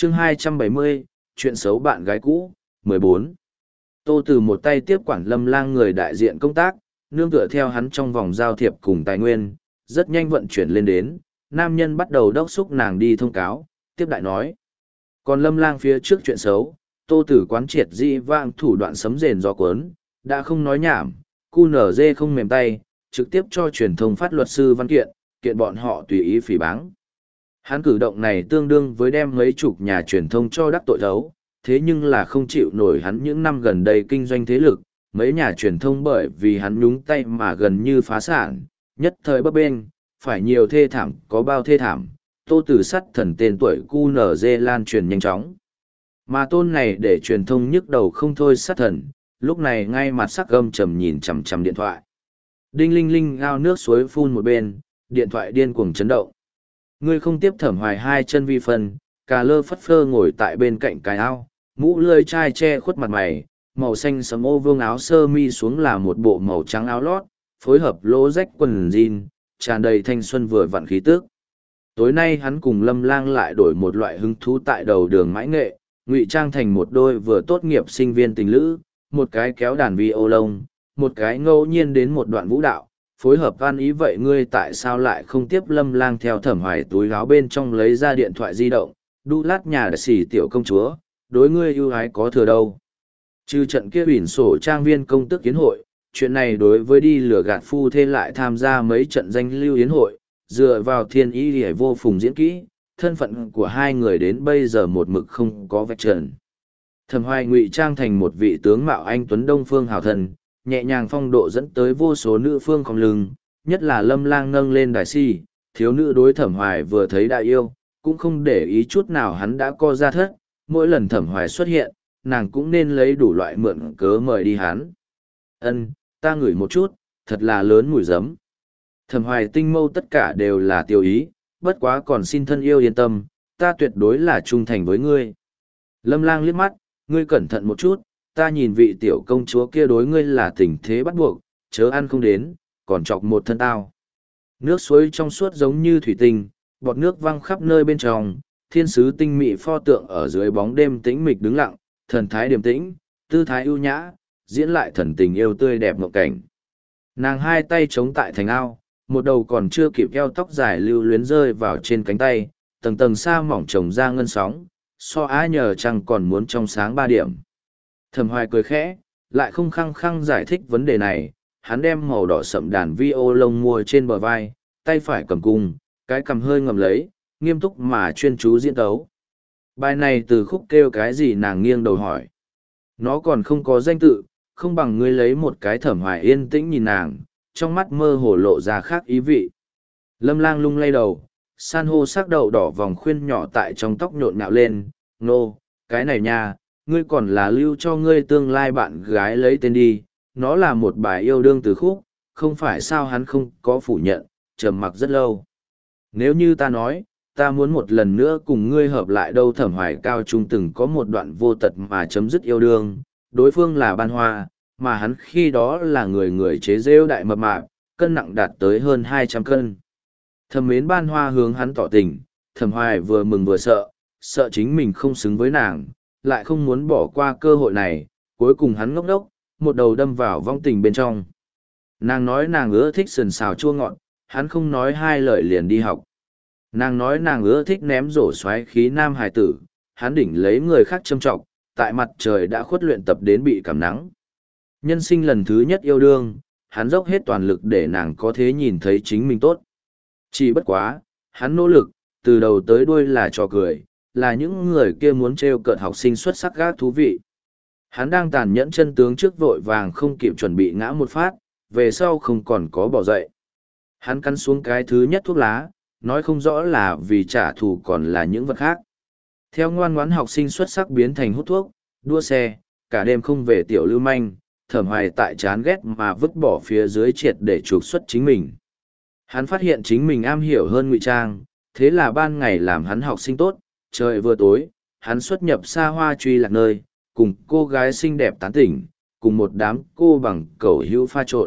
Chương 270, chuyện xấu bạn gái cũ, 14. Tô Từ một tay tiếp quản Lâm Lang người đại diện công tác, nương tựa theo hắn trong vòng giao thiệp cùng tài nguyên, rất nhanh vận chuyển lên đến, nam nhân bắt đầu đốc xúc nàng đi thông cáo, tiếp đại nói. Còn Lâm Lang phía trước chuyện xấu, Tô Tử quán triệt dị vãng thủ đoạn sấm rền gió cuốn, đã không nói nhảm, cu nở dê không mềm tay, trực tiếp cho truyền thông phát luật sư văn kiện, kiện bọn họ tùy ý phỉ báng. Hắn cử động này tương đương với đem mấy chục nhà truyền thông cho đắc tội thấu, thế nhưng là không chịu nổi hắn những năm gần đây kinh doanh thế lực, mấy nhà truyền thông bởi vì hắn nhúng tay mà gần như phá sản, nhất thời bấp bênh, phải nhiều thê thảm có bao thê thảm, Tô Tử sắt thần tên tuổi QNZ lan truyền nhanh chóng. Mà tôn này để truyền thông nhức đầu không thôi sát thần, lúc này ngay mặt sắc gâm trầm nhìn chằm chằm điện thoại. Đinh linh linh ao nước suối phun một bên, điện thoại điên cuồng chấn động. Ngươi không tiếp Thẩm Hoài hai chân vi phân, cà lơ phất phơ ngồi tại bên cạnh cái ao, mũ lươi chai che khuất mặt mày, màu xanh sẫm ô vương áo sơ mi xuống là một bộ màu trắng áo lót, phối hợp lỗ rách quần jean, tràn đầy thanh xuân vừa vặn khí tước. Tối nay hắn cùng Lâm Lang lại đổi một loại hứng thú tại đầu đường mãi nghệ, ngụy trang thành một đôi vừa tốt nghiệp sinh viên tình lữ, một cái kéo đàn vi ô lông, một cái ngẫu nhiên đến một đoạn vũ đạo, phối hợp van ý. Vậy ngươi tại sao lại không tiếp Lâm Lang theo Thẩm Hoài túi áo bên trong lấy ra điện thoại di động, đu lát nhà đại sĩ tiểu công chúa, đối ngươi ưu ái có thừa đâu. Trừ trận kia ủy sổ trang viên công tước yến hội, chuyện này đối với đi lừa gạt phu thê lại tham gia mấy trận danh lưu yến hội, dựa vào thiên ý để vô phùng diễn kỹ, thân phận của hai người đến bây giờ một mực không có vạch trần. Thẩm Hoài ngụy trang thành một vị tướng mạo anh tuấn đông phương hào thần, nhẹ nhàng phong độ dẫn tới vô số nữ phương cong lưng, nhất là Lâm Lang nâng lên đài si, thiếu nữ đối Thẩm Hoài vừa thấy đã yêu, cũng không để ý chút nào hắn đã co ra thất, mỗi lần Thẩm Hoài xuất hiện, nàng cũng nên lấy đủ loại mượn cớ mời đi hắn. Ân, ta ngửi một chút, thật là lớn mùi giấm. Thẩm Hoài tinh mâu tất cả đều là tiêu ý, bất quá còn xin thân yêu yên tâm, ta tuyệt đối là trung thành với ngươi. Lâm Lang liếc mắt, ngươi cẩn thận một chút, ta nhìn vị tiểu công chúa kia đối ngươi là tình thế bắt buộc, chớ ăn không đến, còn chọc một thân tao. Nước suối trong suốt giống như thủy tinh, bọt nước văng khắp nơi bên trong, thiên sứ tinh mị pho tượng ở dưới bóng đêm tĩnh mịch đứng lặng, thần thái điềm tĩnh, tư thái ưu nhã, diễn lại thần tình yêu tươi đẹp ngộ cảnh. Nàng hai tay chống tại thành ao, một đầu còn chưa kịp eo tóc dài lưu luyến rơi vào trên cánh tay, tầng tầng sa mỏng trồng ra ngân sóng, so á nhờ chăng còn muốn trong sáng 3 điểm. Thẩm Hoài cười khẽ, lại không khăng khăng giải thích vấn đề này, hắn đem màu đỏ sậm đàn vi ô lông mua trên bờ vai, tay phải cầm cung, cái cầm hơi ngầm lấy, nghiêm túc mà chuyên chú diễn tấu. Bài này từ khúc kêu cái gì nàng nghiêng đầu hỏi. Nó còn không có danh tự, không bằng ngươi lấy một cái. Thẩm Hoài yên tĩnh nhìn nàng, trong mắt mơ hồ lộ ra khác ý vị. Lâm Lang lung lay đầu, san hô sắc đậu đỏ vòng khuyên nhỏ tại trong tóc nhộn nhạo lên, nô, cái này nha, ngươi còn là lưu cho ngươi tương lai bạn gái lấy tên đi, nó là một bài yêu đương từ khúc, không phải sao. Hắn không có phủ nhận, trầm mặc rất lâu. Nếu như ta nói, ta muốn một lần nữa cùng ngươi hợp lại đâu. Thẩm Hoài cao trung từng có một đoạn vô tật mà chấm dứt yêu đương, đối phương là Ban Hoa, mà hắn khi đó là người người chế rêu đại mập mạp, cân nặng đạt tới hơn 200 cân. Thầm mến Ban Hoa hướng hắn tỏ tình, Thẩm Hoài vừa mừng vừa sợ, sợ chính mình không xứng với nàng, lại không muốn bỏ qua cơ hội này, cuối cùng hắn ngốc đốc, một đầu đâm vào vong tình bên trong. Nàng nói nàng ưa thích sườn xào chua ngọt, hắn không nói hai lời liền đi học. Nàng nói nàng ưa thích ném rổ xoáy khí nam hài tử, hắn đỉnh lấy người khác châm trọng, tại mặt trời đã khuất luyện tập đến bị cảm nắng. Nhân sinh lần thứ nhất yêu đương, hắn dốc hết toàn lực để nàng có thể nhìn thấy chính mình tốt. Chỉ bất quá, hắn nỗ lực, từ đầu tới đuôi là trò cười, là những người kia muốn trêu cợt học sinh xuất sắc gác thú vị. Hắn đang tàn nhẫn chân tướng trước vội vàng không kịp chuẩn bị ngã một phát, về sau không còn có bỏ dậy. Hắn cắn xuống cái thứ nhất thuốc lá, nói không rõ là vì trả thù còn là những vật khác. Theo ngoan ngoãn học sinh xuất sắc biến thành hút thuốc, đua xe, cả đêm không về tiểu lưu manh, Thẩm Hoài tại chán ghét mà vứt bỏ phía dưới triệt để trục xuất chính mình. Hắn phát hiện chính mình am hiểu hơn ngụy trang, thế là ban ngày làm hắn học sinh tốt, trời vừa tối, hắn xuất nhập xa hoa truy lạc nơi, cùng cô gái xinh đẹp tán tỉnh, cùng một đám cô bằng cẩu hữu pha trộn.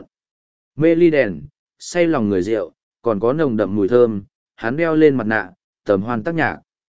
Mê ly đèn, say lòng người rượu, còn có nồng đậm mùi thơm, hắn đeo lên mặt nạ, tầm hoan tác nhạc.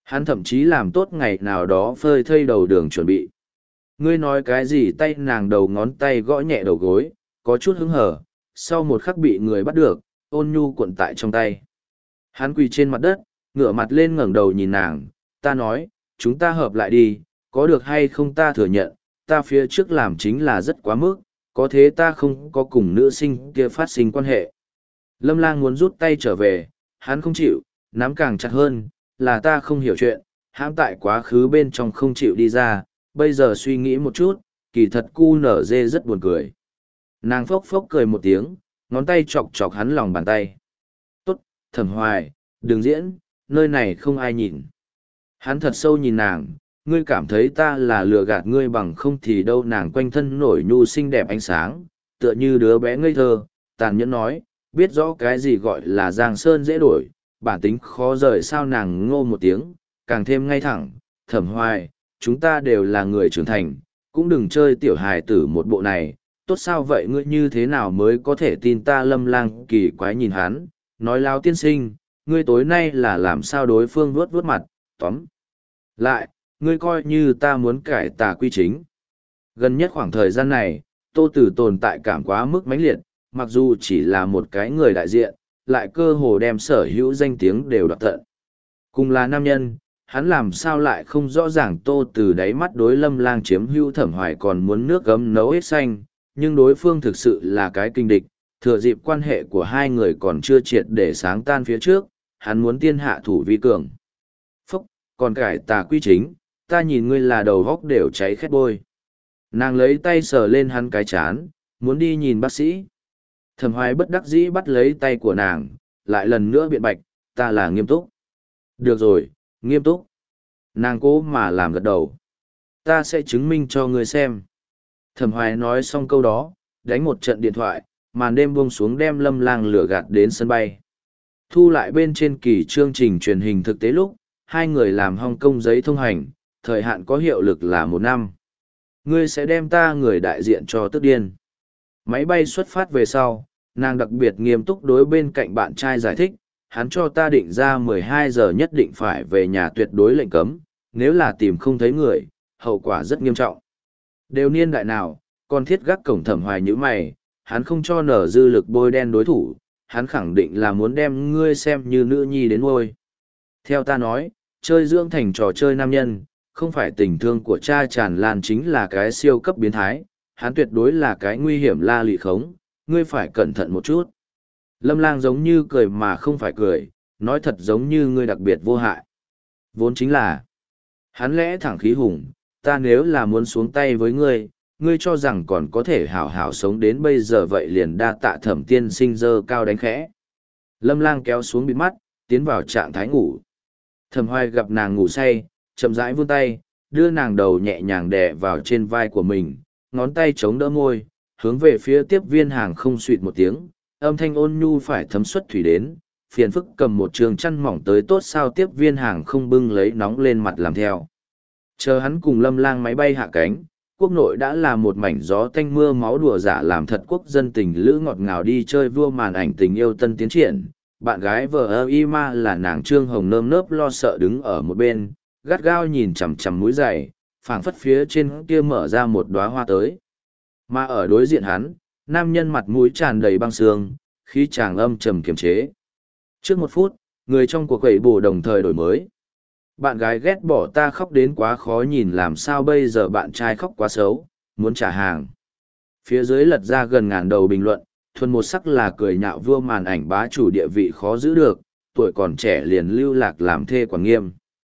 Hắn thậm chí làm tốt ngày nào đó phơi thây đầu đường chuẩn bị. Ngươi nói cái gì? Tay nàng đầu ngón tay gõ nhẹ đầu gối, có chút hứng hở, sau một khắc bị người bắt được, ôn nhu cuộn tại trong tay. Hắn quỳ trên mặt đất, ngửa mặt lên ngẩng đầu nhìn nàng, ta nói, chúng ta hợp lại đi, có được hay không ta thừa nhận, ta phía trước làm chính là rất quá mức, có thế ta không có cùng nữ sinh kia phát sinh quan hệ. Lâm Lang muốn rút tay trở về, hắn không chịu, nắm càng chặt hơn, là ta không hiểu chuyện, hãm tại quá khứ bên trong không chịu đi ra, bây giờ suy nghĩ một chút, kỳ thật cu nở dê rất buồn cười. Nàng phốc phốc cười một tiếng, ngón tay chọc chọc hắn lòng bàn tay. Tốt, Thẩm Hoài, đừng diễn, nơi này không ai nhìn. Hắn thật sâu nhìn nàng, ngươi cảm thấy ta là lừa gạt ngươi bằng không thì đâu. Nàng quanh thân nổi nhu xinh đẹp ánh sáng, tựa như đứa bé ngây thơ, tàn nhẫn nói, biết rõ cái gì gọi là giang sơn dễ đổi, bản tính khó rời sao. Nàng ngô một tiếng, càng thêm ngay thẳng, Thẩm Hoài, chúng ta đều là người trưởng thành, cũng đừng chơi tiểu hài tử một bộ này, tốt sao vậy? Ngươi như thế nào mới có thể tin ta? Lâm Lang kỳ quái nhìn hắn, nói lao tiên sinh, ngươi tối nay là làm sao? Đối phương vuốt vuốt mặt, tóm lại, ngươi coi như ta muốn cải tà quy chính. Gần nhất khoảng thời gian này, Tô Tử tồn tại cảm quá mức mãnh liệt, mặc dù chỉ là một cái người đại diện, lại cơ hồ đem sở hữu danh tiếng đều đoạt tận. Cùng là nam nhân, hắn làm sao lại không rõ ràng Tô Tử đáy mắt đối Lâm Lang chiếm hữu. Thẩm Hoài còn muốn nước gấm nấu hết xanh, nhưng đối phương thực sự là cái kinh địch, thừa dịp quan hệ của hai người còn chưa triệt để sáng tan phía trước, hắn muốn tiên hạ thủ vi cường. Phúc, còn cải tà quy chính, ta nhìn ngươi là đầu góc đều cháy khét bôi. Nàng lấy tay sờ lên hắn cái chán, muốn đi nhìn bác sĩ. Thẩm Hoài bất đắc dĩ bắt lấy tay của nàng, lại lần nữa biện bạch, ta là nghiêm túc. Được rồi, nghiêm túc. Nàng cố mà làm gật đầu. Ta sẽ chứng minh cho ngươi xem. Thẩm Hoài nói xong câu đó, đánh một trận điện thoại, màn đêm buông xuống đem Lâm Lang lửa gạt đến sân bay. Thu lại bên trên kỳ chương trình truyền hình thực tế lúc, hai người làm Hong Kong giấy thông hành, thời hạn có hiệu lực là 1 năm. Ngươi sẽ đem ta người đại diện cho tức điên. Máy bay xuất phát về sau, nàng đặc biệt nghiêm túc đối bên cạnh bạn trai giải thích, hắn cho ta định ra 12 giờ nhất định phải về nhà, tuyệt đối lệnh cấm, nếu là tìm không thấy người, hậu quả rất nghiêm trọng. Đều niên đại nào, còn thiết gác cổng. Thẩm Hoài như mày, hắn không cho nở dư lực bôi đen đối thủ, hắn khẳng định là muốn đem ngươi xem như nữ nhi đến nuôi. Theo ta nói, chơi dưỡng thành trò chơi nam nhân, không phải tình thương của cha tràn lan chính là cái siêu cấp biến thái, hắn tuyệt đối là cái nguy hiểm la lị khống, ngươi phải cẩn thận một chút. Lâm Lang giống như cười mà không phải cười, nói thật giống như ngươi đặc biệt vô hại. Vốn chính là, hắn lẽ thẳng khí hùng, ta nếu là muốn xuống tay với ngươi, ngươi cho rằng còn có thể hảo hảo sống đến bây giờ vậy liền đa tạ Thẩm tiên sinh dơ cao đánh khẽ. Lâm Lang kéo xuống bịt mắt, tiến vào trạng thái ngủ. Thẩm Hoài gặp nàng ngủ say, chậm rãi vươn tay, đưa nàng đầu nhẹ nhàng đè vào trên vai của mình, ngón tay chống đỡ môi, hướng về phía tiếp viên hàng không suýt một tiếng, âm thanh ôn nhu phải thấm xuất thủy đến, phiền phức cầm một trường chăn mỏng tới tốt sao. Tiếp viên hàng không bưng lấy nóng lên mặt làm theo. Chờ hắn cùng Lâm Lang máy bay hạ cánh, quốc nội đã là một mảnh gió tanh mưa máu, đùa giả làm thật quốc dân tình lữ ngọt ngào đi chơi vua màn ảnh tình yêu tân tiến triển. Bạn gái vợ ơ y ma là nàng Trương Hồng nơm nớp lo sợ đứng ở một bên, gắt gao nhìn chằm chằm mũi giày, phảng phất phía trên kia mở ra một đóa hoa tới. Mà ở đối diện hắn, nam nhân mặt mũi tràn đầy băng sương, khí chàng âm trầm kiềm chế. Trước 1 phút, người trong cuộc quẩy bổ đồng thời đổi mới. Bạn gái ghét bỏ ta khóc đến quá khó nhìn, làm sao bây giờ bạn trai khóc quá xấu, muốn trả hàng. Phía dưới lật ra gần ngàn đầu bình luận, thuần một sắc là cười nhạo vua màn ảnh bá chủ địa vị khó giữ được, tuổi còn trẻ liền lưu lạc làm thê quản nghiêm.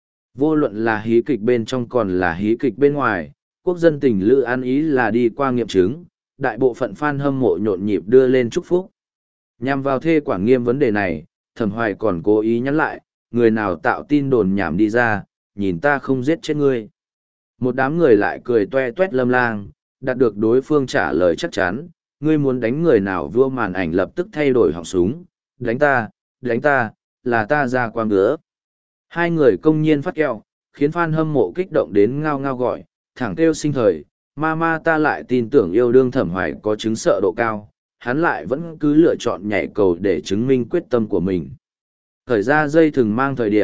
Vô luận là hí kịch bên trong còn là hí kịch bên ngoài, quốc dân tình lữ ăn ý là đi qua nghiệm chứng, đại bộ phận fan hâm mộ nhộn nhịp đưa lên chúc phúc. Nhằm vào thê quản nghiêm vấn đề này, Thẩm Hoài còn cố ý nhắn lại, người nào tạo tin đồn nhảm đi ra, nhìn ta không giết chết ngươi. Một đám người lại cười toe toét Lâm Lang, đạt được đối phương trả lời chắc chắn, ngươi muốn đánh người nào? Vua màn ảnh lập tức thay đổi họng súng, đánh ta, là ta ra quang ngứa. Hai người công nhiên phát kẹo, khiến fan hâm mộ kích động đến ngao ngao gọi, thẳng kêu sinh thời, ma ta lại tin tưởng yêu đương. Thẩm Hoài có chứng sợ độ cao, hắn lại vẫn cứ lựa chọn nhảy cầu để chứng minh quyết tâm của mình. Thời ra dây thừng mang thời điểm,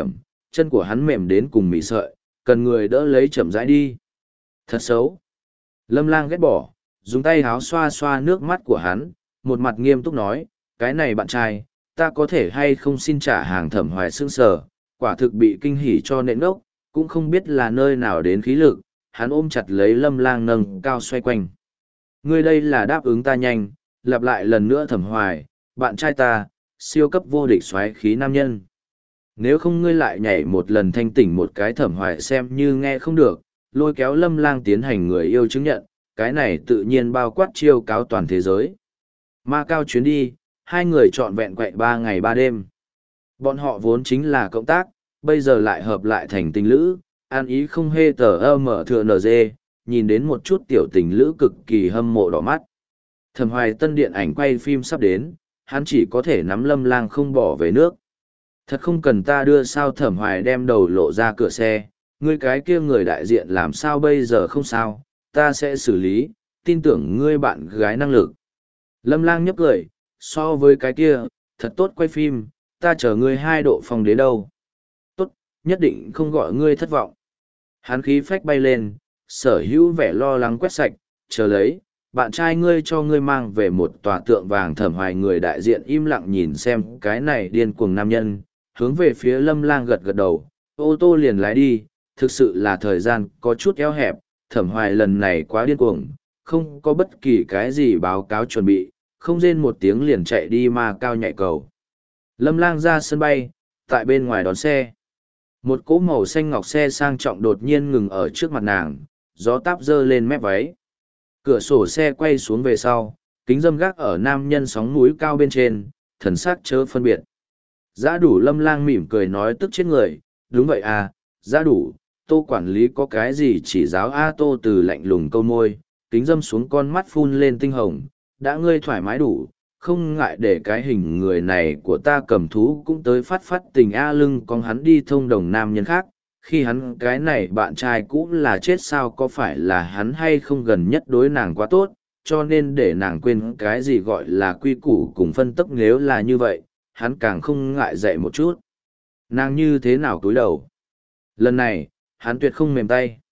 chân của hắn mềm đến cùng mị sợi, cần người đỡ lấy chậm rãi đi. Thật xấu. Lâm Lang ghét bỏ, dùng tay háo xoa xoa nước mắt của hắn, một mặt nghiêm túc nói, cái này bạn trai, ta có thể hay không xin trả hàng. Thẩm Hoài sững sờ, quả thực bị kinh hỉ cho nện ngốc, cũng không biết là nơi nào đến khí lực, hắn ôm chặt lấy Lâm Lang nâng cao xoay quanh. Ngươi đây là đáp ứng ta nhanh, lặp lại lần nữa Thẩm Hoài, bạn trai ta, siêu cấp vô địch xoáy khí nam nhân. Nếu không ngươi lại nhảy một lần thanh tỉnh một cái. Thẩm Hoài xem như nghe không được, lôi kéo Lâm Lang tiến hành người yêu chứng nhận, cái này tự nhiên bao quát chiêu cáo toàn thế giới. Ma Cao chuyến đi, hai người trọn vẹn quậy 3 ngày 3 đêm. Bọn họ vốn chính là cộng tác, bây giờ lại hợp lại thành tình lữ, an ý không hê tờ mở thừa nở dê, nhìn đến một chút tiểu tình lữ cực kỳ hâm mộ đỏ mắt. Thẩm Hoài tân điện ảnh quay phim sắp đến, hắn chỉ có thể nắm Lâm Lang không bỏ về nước. Thật không cần ta đưa sao? Thẩm Hoài đem đầu lộ ra cửa xe, ngươi cái kia người đại diện làm sao bây giờ? Không sao, ta sẽ xử lý, tin tưởng ngươi bạn gái năng lực. Lâm Lang nhấp cười, so với cái kia, thật tốt quay phim, ta chờ ngươi 2 độ phong đế đâu. Tốt, nhất định không gọi ngươi thất vọng. Hắn khí phách bay lên, sở hữu vẻ lo lắng quét sạch, chờ lấy, bạn trai ngươi cho ngươi mang về một tòa tượng vàng. Thẩm Hoài người đại diện im lặng nhìn xem cái này điên cuồng nam nhân, hướng về phía Lâm Lang gật gật đầu, ô tô liền lái đi, thực sự là thời gian có chút eo hẹp, Thẩm Hoài lần này quá điên cuồng, không có bất kỳ cái gì báo cáo chuẩn bị, không rên một tiếng liền chạy đi Ma Cao nhảy cầu. Lâm Lang ra sân bay, tại bên ngoài đón xe. Một cỗ màu xanh ngọc xe sang trọng đột nhiên ngừng ở trước mặt nàng, gió táp dơ lên mép váy. Cửa sổ xe quay xuống về sau, kính dâm gác ở nam nhân sóng núi cao bên trên, thần sắc chớ phân biệt. Giã đủ. Lâm Lang mỉm cười nói tức chết người, đúng vậy à, giã đủ, Tô quản lý có cái gì chỉ giáo A? Tô từ lạnh lùng câu môi, kính dâm xuống con mắt phun lên tinh hồng, đã ngươi thoải mái đủ, không ngại để cái hình người này của ta cầm thú cũng tới phát phát tình A. Lưng con hắn đi thông đồng nam nhân khác, khi hắn cái này bạn trai cũ là chết sao? Có phải là hắn hay không gần nhất đối nàng quá tốt, cho nên để nàng quên cái gì gọi là quy củ cùng phân tốc? Nếu là như vậy, hắn càng không ngại dạy một chút nàng như thế nào cúi đầu. Lần này, hắn tuyệt không mềm tay.